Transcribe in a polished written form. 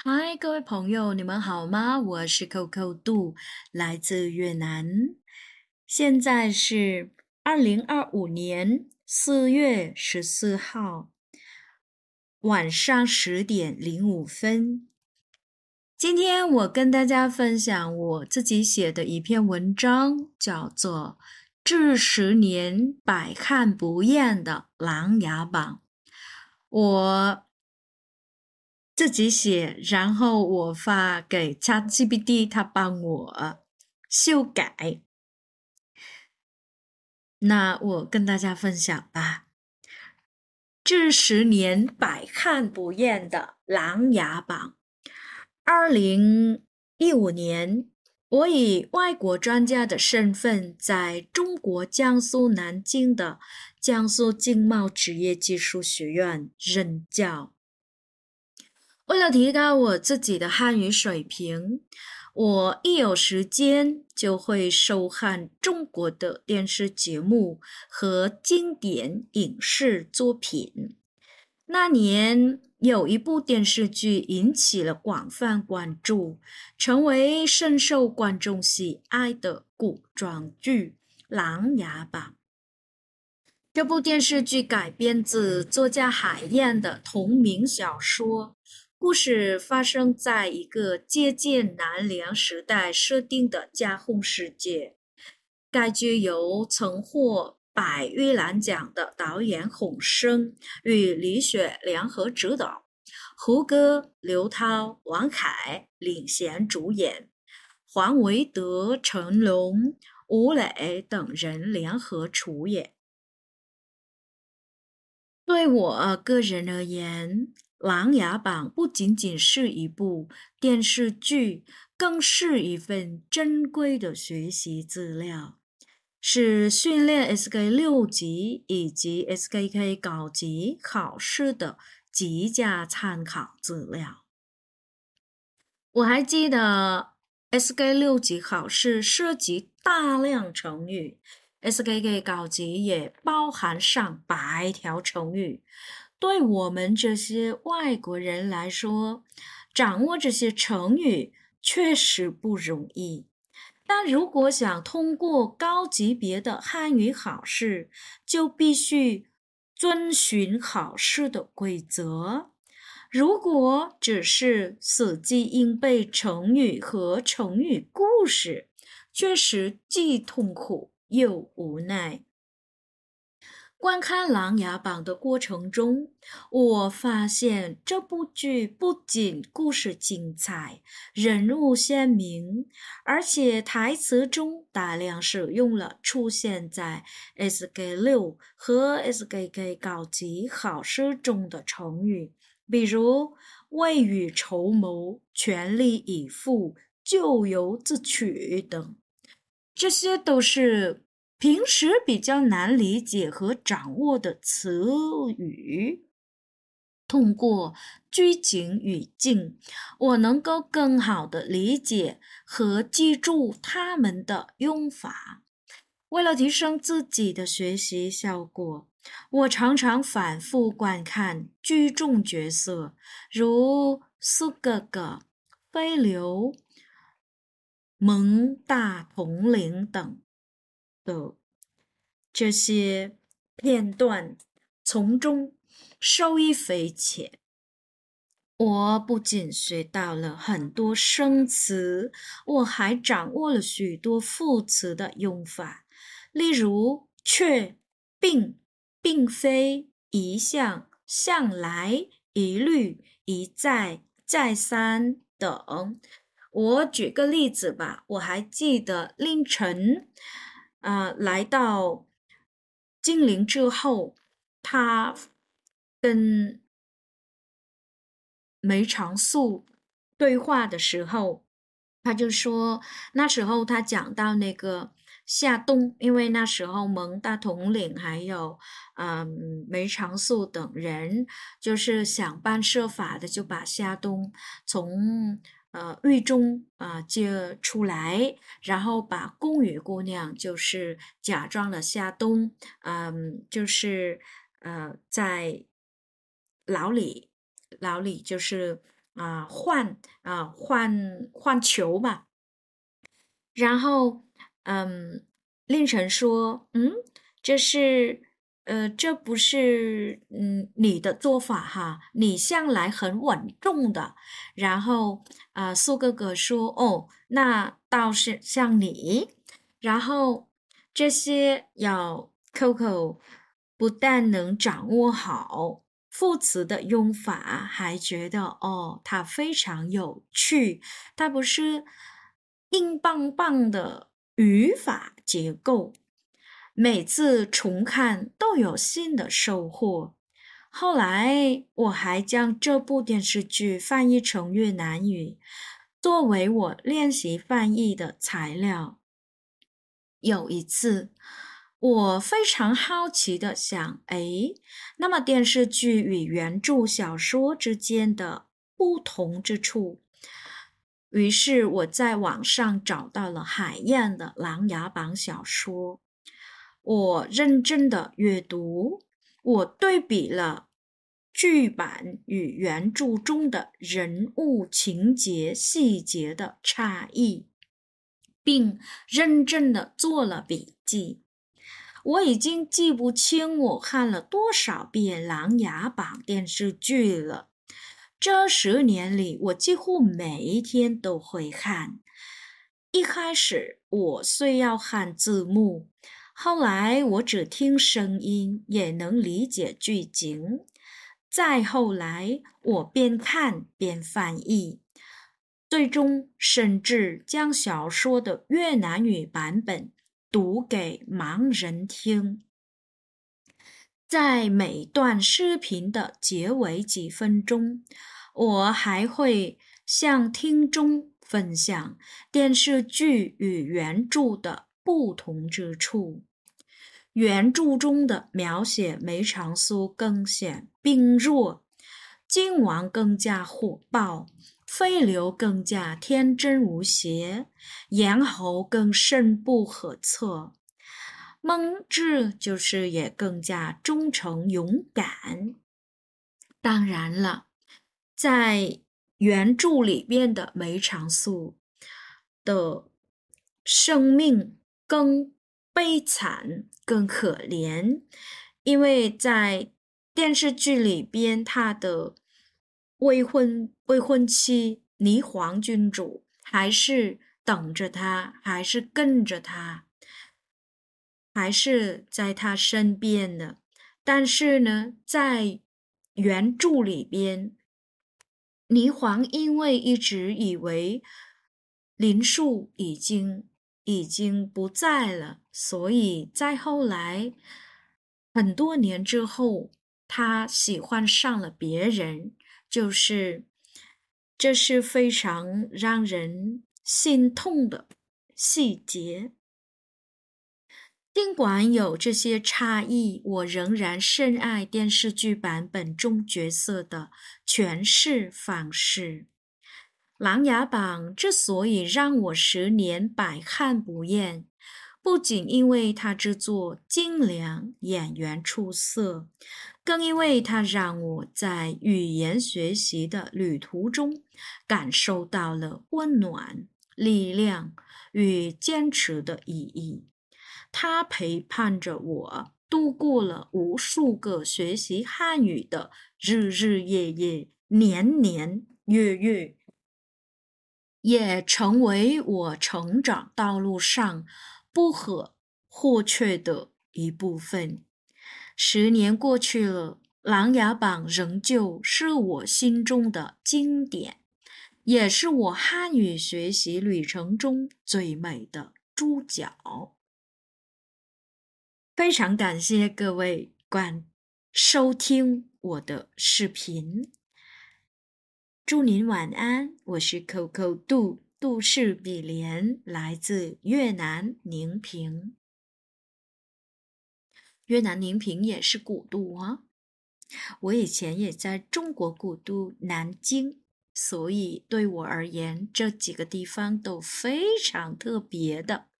嗨，各位朋友，你们好吗？我是扣扣杜，来自越南。现在是2025年4月14号晚上10:05。今天我跟大家分享我自己写的一篇文章，叫做《致10年百看不厌的琅琊榜》。我自己写，然后我发给 ChatGPT，它帮我修改。那我跟大家分享吧。致10年百看不厌的琅琊榜。2015年，我以外国专家的身份，在中国江苏南京的江苏经贸职业技术学院任教。为了提高我自己的汉语水平，我一有时间就会收看中国的电视节目和经典影视作品。那年有一部电视剧引起了广泛关注，成为深受观众喜爱的古装剧《琅琊榜》。这部电视剧改编自作家海燕的同名小说，故事发生在一个接近南梁时代设定的架空世界。该剧由曾获百玉兰奖的导演孔笙与李雪联合执导，胡歌、刘涛、王凯领衔主演，黄维德、成龙、吴磊等人联合出演。对我个人而言，《琅琊榜》不仅仅是一部电视剧，更是一份珍贵的学习资料，是训练 SK6级以及 SKK 高级考试的极佳参考资料。我还记得 SK6级考试涉及大量成语， SKK 高级也包含上100条成语。对我们这些外国人来说，掌握这些成语确实不容易。但如果想通过高级别的汉语考试，就必须遵循考试的规则。如果只是死记硬背成语和成语故事，确实既痛苦又无奈。观看《琅琊榜》的过程中，我发现这部剧不仅故事精彩、人物鲜明，而且台词中大量使用了出现在 SK6 和 SKK 高级考试中的成语，比如未雨绸缪、全力以赴、咎由自取等。这些都是平时比较难理解和掌握的词语。通过剧情语境，我能够更好地理解和记住它们的用法。为了提升自己的学习效果，我常常反复观看剧中角色，如苏哥哥、飞流、蒙大统领等的这些片段，从中受益匪浅。我不仅学到了很多生词，我还掌握了许多副词的用法，例如确、并、并非、一向、向来、一律、一再、再三等。我举个例子吧，我还记得凌晨，来到金陵之后，他跟梅长苏对话的时候，他就说，那时候他讲到那个夏冬，因为那时候蒙大统领还有梅长苏等人，就是想办设法的就把夏冬从狱中接出来，然后把宫羽姑娘就是假装了夏冬，就是在牢里就是换球吧。然后令臣说，这不是你的做法哈，你向来很稳重的。然后苏哥哥说，哦，那倒是像你。然后这些Coco 不但能掌握好副词的用法，还觉得它非常有趣。它不是硬邦邦的语法结构，每次重看都有新的收获。后来我还将这部电视剧翻译成越南语，作为我练习翻译的材料。有一次，我非常好奇地想，那么电视剧与原著小说之间的不同之处。于是我在网上找到了海燕的琅琊榜小说，我认真的阅读，我对比了剧版与原著中的人物情节细节的差异，并认真的做了笔记。我已经记不清我看了多少遍《琅琊榜》电视剧了。这10年里，我几乎每一天都会看。一开始我虽要看字幕，后来我只听声音也能理解剧情。再后来，我边看边翻译，最终甚至将小说的越南语版本读给盲人听。在每段视频的结尾几分钟，我还会向听众分享电视剧与原著的不同之处。原著中的描写梅长苏更显病弱，靖王更加火爆，飞流更加天真无邪，严侯更深不可测，孟志就是也更加忠诚勇敢。当然了，在原著里边的梅长苏的生命更悲惨更可怜，因为在电视剧里边，他的未婚妻霓凰君主还是等着他，还是跟着他，还是在他身边的。但是呢，在原著里边，霓凰因为一直以为林树已经不在了，所以在后来很多年之后，他喜欢上了别人，这是非常让人心痛的细节。尽管有这些差异，我仍然深爱电视剧版本中角色的诠释方式。琅琊榜之所以让我10年百看不厌，不仅因为它制作精良，演员出色，更因为它让我在语言学习的旅途中感受到了温暖、力量与坚持的意义。它陪伴着我度过了无数个学习汉语的日日夜夜、年年月月，也成为我成长道路上不可或缺的一部分。10年过去了，琅琊榜仍旧是我心中的经典，也是我汉语学习旅程中最美的注脚。非常感谢各位收听我的视频，祝您晚安。我是 Coco 杜氏碧莲，来自越南宁平。越南宁平也是古都啊，我以前也在中国古都南京，所以对我而言，这几个地方都非常特别的。